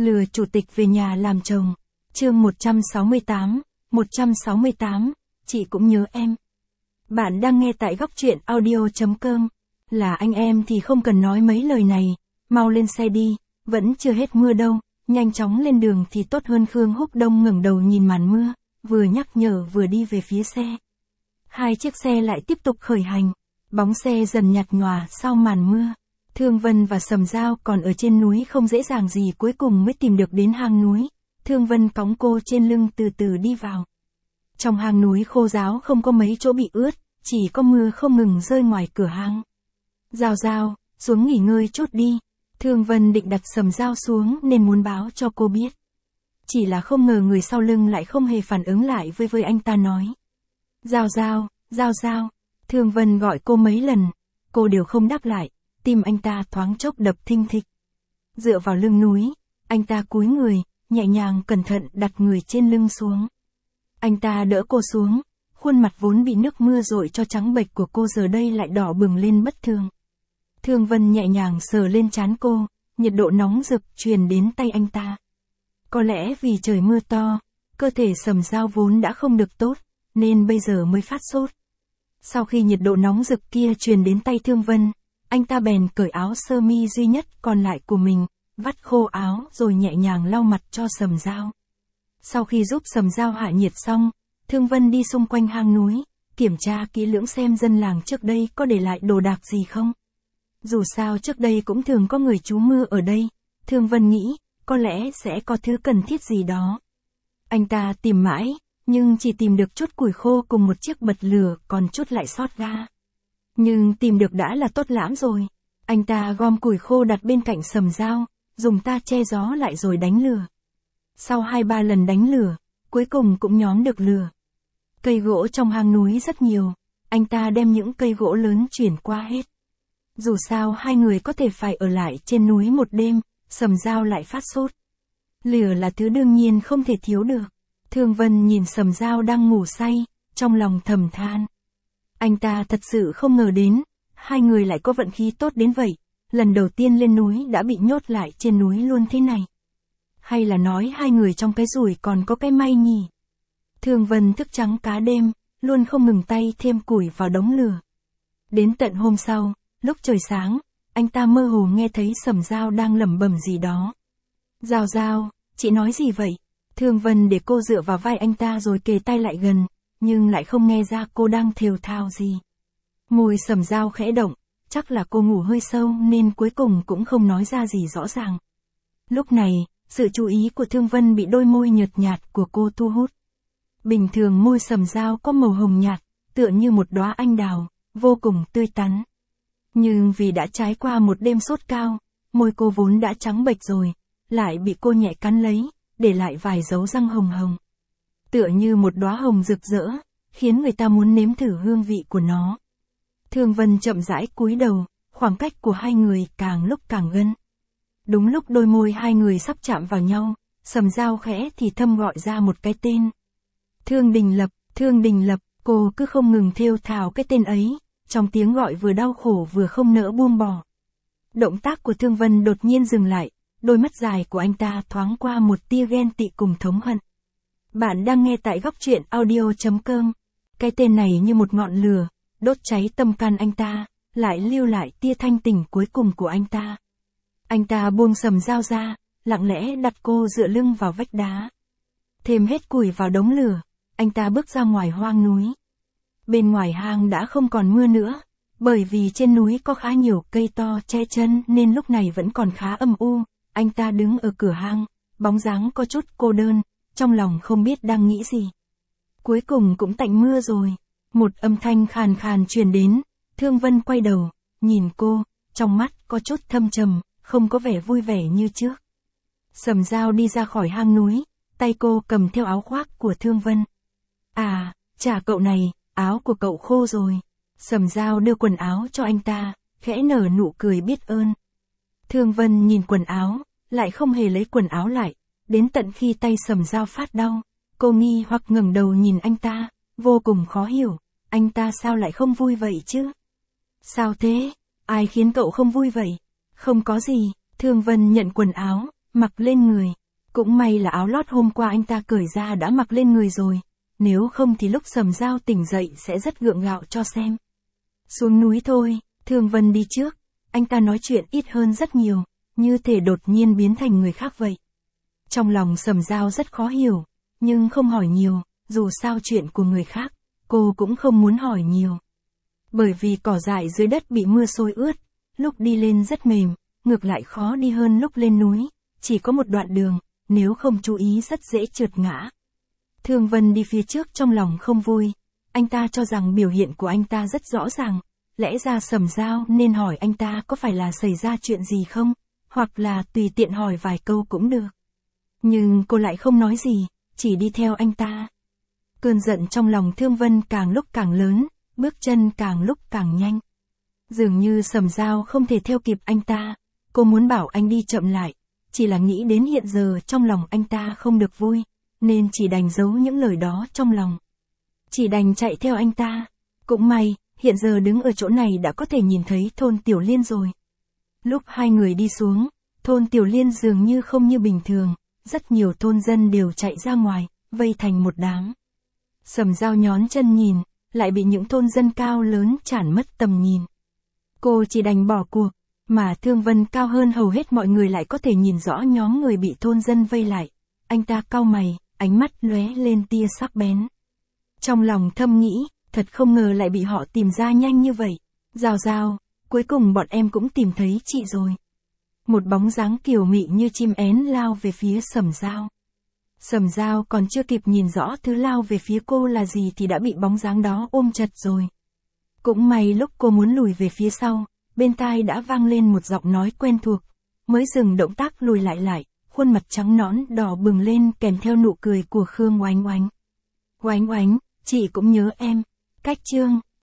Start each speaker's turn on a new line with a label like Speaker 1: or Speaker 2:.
Speaker 1: Lừa chủ tịch về nhà làm chồng. Chương 168, chị cũng nhớ em. Bạn đang nghe tại góc truyện audio.com. Là anh em thì không cần nói mấy lời này, mau lên xe đi, vẫn chưa hết mưa đâu, nhanh chóng lên đường thì tốt hơn. Khương Húc Đông ngẩng đầu nhìn màn mưa, vừa nhắc nhở vừa đi về phía xe. Hai chiếc xe lại tiếp tục khởi hành, bóng xe dần nhạt nhòa sau màn mưa. Thương Vân và Sầm Dao còn ở trên núi không dễ dàng gì, cuối cùng mới tìm được đến hang núi. Thương Vân cõng cô trên lưng từ từ đi vào. Trong hang núi khô ráo không có mấy chỗ bị ướt, chỉ có mưa không ngừng rơi ngoài cửa hang. Dao Dao, xuống nghỉ ngơi chút đi. Thương Vân định đặt Sầm Dao xuống nên muốn báo cho cô biết. Chỉ là không ngờ người sau lưng lại không hề phản ứng lại với anh ta nói. Dao Dao, Dao Dao. Thương Vân gọi cô mấy lần, cô đều không đáp lại, tim anh ta thoáng chốc đập thình thịch. Dựa vào lưng núi, anh ta cúi người, nhẹ nhàng cẩn thận đặt người trên lưng xuống. Anh ta đỡ cô xuống, khuôn mặt vốn bị nước mưa dội cho trắng bệch của cô giờ đây lại đỏ bừng lên bất thường. Thương Vân nhẹ nhàng sờ lên trán cô, nhiệt độ nóng rực truyền đến tay anh ta. Có lẽ vì trời mưa to, cơ thể Sầm Dao vốn đã không được tốt, nên bây giờ mới phát sốt. Sau khi nhiệt độ nóng rực kia truyền đến tay Thương Vân, anh ta bèn cởi áo sơ mi duy nhất còn lại của mình, vắt khô áo rồi nhẹ nhàng lau mặt cho Sầm Dao. Sau khi giúp Sầm Dao hạ nhiệt xong, Thương Vân đi xung quanh hang núi, kiểm tra kỹ lưỡng xem dân làng trước đây có để lại đồ đạc gì không. Dù sao trước đây cũng thường có người trú mưa ở đây, Thương Vân nghĩ, có lẽ sẽ có thứ cần thiết gì đó. Anh ta tìm mãi, nhưng chỉ tìm được chút củi khô cùng một chiếc bật lửa, còn chút lại sót ga. Nhưng tìm được đã là tốt lắm rồi. Anh ta gom củi khô đặt bên cạnh Sầm Dao, dùng ta che gió lại rồi đánh lửa. Sau 2-3 lần đánh lửa, cuối cùng cũng nhóm được lửa. Cây gỗ trong hang núi rất nhiều, anh ta đem những cây gỗ lớn chuyển qua hết. Dù sao hai người có thể phải ở lại trên núi một đêm, Sầm Dao lại phát sốt. Lửa là thứ đương nhiên không thể thiếu được. Thương Vân nhìn Sầm Dao đang ngủ say, trong lòng thầm than. Anh ta thật sự không ngờ đến, hai người lại có vận khí tốt đến vậy, lần đầu tiên lên núi đã bị nhốt lại trên núi luôn thế này. Hay là nói hai người trong cái rủi còn có cái may nhỉ? Thương Vân thức trắng cá đêm, luôn không ngừng tay thêm củi vào đống lửa. Đến tận hôm sau, lúc trời sáng, anh ta mơ hồ nghe thấy Sầm Dao đang lẩm bẩm gì đó. Dao Dao, chị nói gì vậy? Thương Vân để cô dựa vào vai anh ta rồi kề tay lại gần, nhưng lại không nghe ra cô đang thều thào gì. Môi Sầm Dao khẽ động, chắc là cô ngủ hơi sâu nên cuối cùng cũng không nói ra gì rõ ràng. Lúc này, sự chú ý của Thương Vân bị đôi môi nhợt nhạt của cô thu hút. Bình thường môi Sầm Dao có màu hồng nhạt, tựa như một đóa anh đào, vô cùng tươi tắn. Nhưng vì đã trải qua một đêm sốt cao, môi cô vốn đã trắng bệch rồi, lại bị cô nhẹ cắn lấy, để lại vài dấu răng hồng hồng. Tựa như một đóa hồng rực rỡ, khiến người ta muốn nếm thử hương vị của nó. Thương Vân chậm rãi cúi đầu, khoảng cách của hai người càng lúc càng gần. Đúng lúc đôi môi hai người sắp chạm vào nhau, Sầm Dao khẽ thì thầm gọi ra một cái tên. Thương Đình Lập, cô cứ không ngừng thêu thào cái tên ấy, trong tiếng gọi vừa đau khổ vừa không nỡ buông bỏ. Động tác của Thương Vân đột nhiên dừng lại, đôi mắt dài của anh ta thoáng qua một tia ghen tị cùng thống hận. Bạn đang nghe tại góc truyện audio.com. Cái tên này như một ngọn lửa, đốt cháy tâm can anh ta, lại lưu lại tia thanh tỉnh cuối cùng của anh ta. Anh ta buông Sầm Dao ra, lặng lẽ đặt cô dựa lưng vào vách đá. Thêm hết củi vào đống lửa, anh ta bước ra ngoài hoang núi. Bên ngoài hang đã không còn mưa nữa, bởi vì trên núi có khá nhiều cây to che chân nên lúc này vẫn còn khá âm u. Anh ta đứng ở cửa hang, bóng dáng có chút cô đơn, trong lòng không biết đang nghĩ gì. Cuối cùng cũng tạnh mưa rồi, một âm thanh khàn khàn truyền đến. Thương Vân quay đầu, nhìn cô, trong mắt có chút thâm trầm, không có vẻ vui vẻ như trước. Sầm Dao đi ra khỏi hang núi, tay cô cầm theo áo khoác của Thương Vân. À, trả cậu này, áo của cậu khô rồi. Sầm Dao đưa quần áo cho anh ta, khẽ nở nụ cười biết ơn. Thương Vân nhìn quần áo, lại không hề lấy quần áo lại, đến tận khi tay Sầm Dao phát đau, cô nghi hoặc ngẩng đầu nhìn anh ta, vô cùng khó hiểu, anh ta sao lại không vui vậy chứ? Sao thế? Ai khiến cậu không vui vậy? Không có gì, Thương Vân nhận quần áo, mặc lên người. Cũng may là áo lót hôm qua anh ta cởi ra đã mặc lên người rồi, nếu không thì lúc Sầm Dao tỉnh dậy sẽ rất gượng gạo cho xem. Xuống núi thôi, Thương Vân đi trước, anh ta nói chuyện ít hơn rất nhiều, như thể đột nhiên biến thành người khác vậy. Trong lòng Sầm Dao rất khó hiểu, nhưng không hỏi nhiều, dù sao chuyện của người khác, cô cũng không muốn hỏi nhiều. Bởi vì cỏ dại dưới đất bị mưa xối ướt, lúc đi lên rất mềm, ngược lại khó đi hơn lúc lên núi, chỉ có một đoạn đường, nếu không chú ý rất dễ trượt ngã. Thương Vân đi phía trước trong lòng không vui, anh ta cho rằng biểu hiện của anh ta rất rõ ràng, lẽ ra Sầm Dao nên hỏi anh ta có phải là xảy ra chuyện gì không, hoặc là tùy tiện hỏi vài câu cũng được. Nhưng cô lại không nói gì, chỉ đi theo anh ta. Cơn giận trong lòng Thương Vân càng lúc càng lớn, bước chân càng lúc càng nhanh. Dường như Sầm Dao không thể theo kịp anh ta, cô muốn bảo anh đi chậm lại, chỉ là nghĩ đến hiện giờ trong lòng anh ta không được vui, nên chỉ đành giấu những lời đó trong lòng. Chỉ đành chạy theo anh ta. Cũng may, hiện giờ đứng ở chỗ này đã có thể nhìn thấy thôn Tiểu Liên rồi. Lúc hai người đi xuống, thôn Tiểu Liên dường như không như bình thường, rất nhiều thôn dân đều chạy ra ngoài, vây thành một đám. Sầm Dao nhón chân nhìn, lại bị những thôn dân cao lớn chản mất tầm nhìn. Cô chỉ đành bỏ cuộc, mà Thương Vân cao hơn hầu hết mọi người lại có thể nhìn rõ nhóm người bị thôn dân vây lại. Anh ta cau mày, ánh mắt lóe lên tia sắc bén. Trong lòng thầm nghĩ, thật không ngờ lại bị họ tìm ra nhanh như vậy. Dao Dao, cuối cùng bọn em cũng tìm thấy chị rồi. Một bóng dáng kiều mị như chim én lao về phía Sầm Dao. Sầm Dao còn chưa kịp nhìn rõ thứ lao về phía cô là gì thì đã bị bóng dáng đó ôm chặt rồi. Cũng may lúc cô muốn lùi về phía sau, bên tai đã vang lên một giọng nói quen thuộc, mới dừng động tác lùi lại, khuôn mặt trắng nõn đỏ bừng lên kèm theo nụ cười của Khương Oánh Oánh. Oánh Oánh, chị cũng nhớ em. Cách chương